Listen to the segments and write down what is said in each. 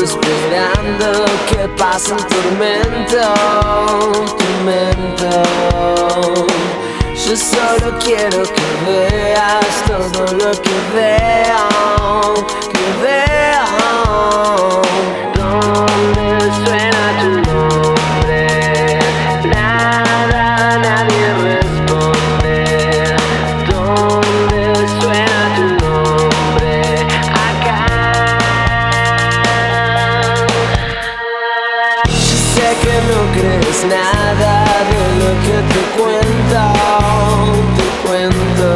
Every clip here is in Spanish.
esperando que pase un tormento, tormento. Yo solo quiero que veas todo lo que veo, que veo. Donde suena tu nombre, nada, nadie responde. Donde suena tu nombre, acá. Yo sé que no crees nada de lo que te cuento, te cuento.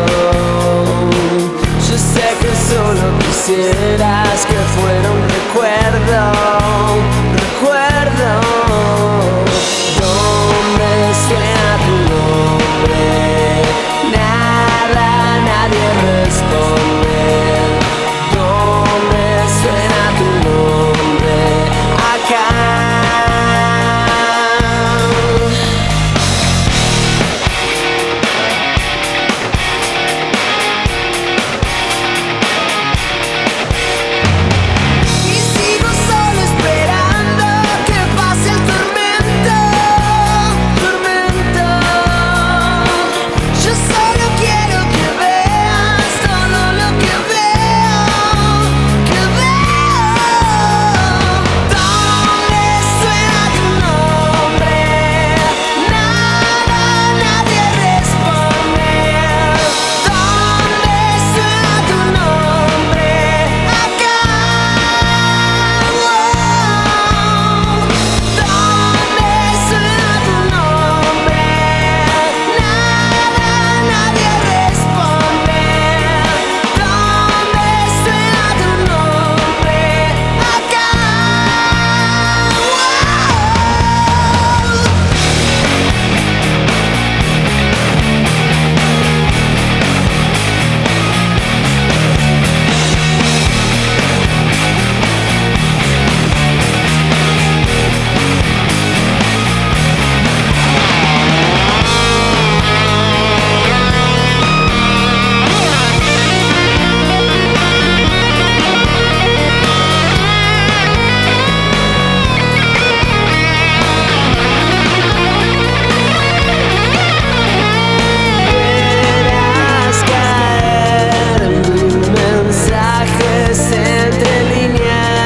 Yo sé que solo quisieras que fuera un recuerdo, recuerdo. Donde suena tu nombre, nada, nadie responde. Donde suena tu nombre, acá.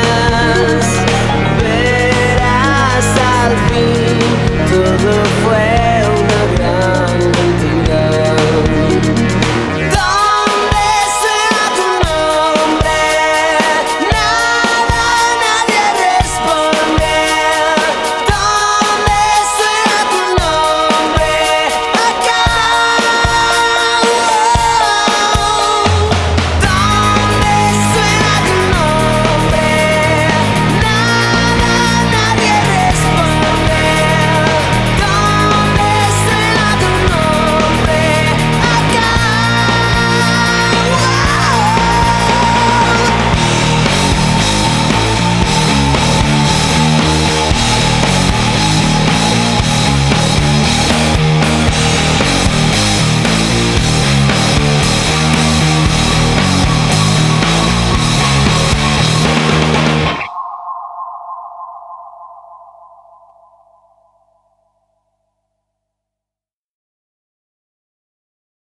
Todo fue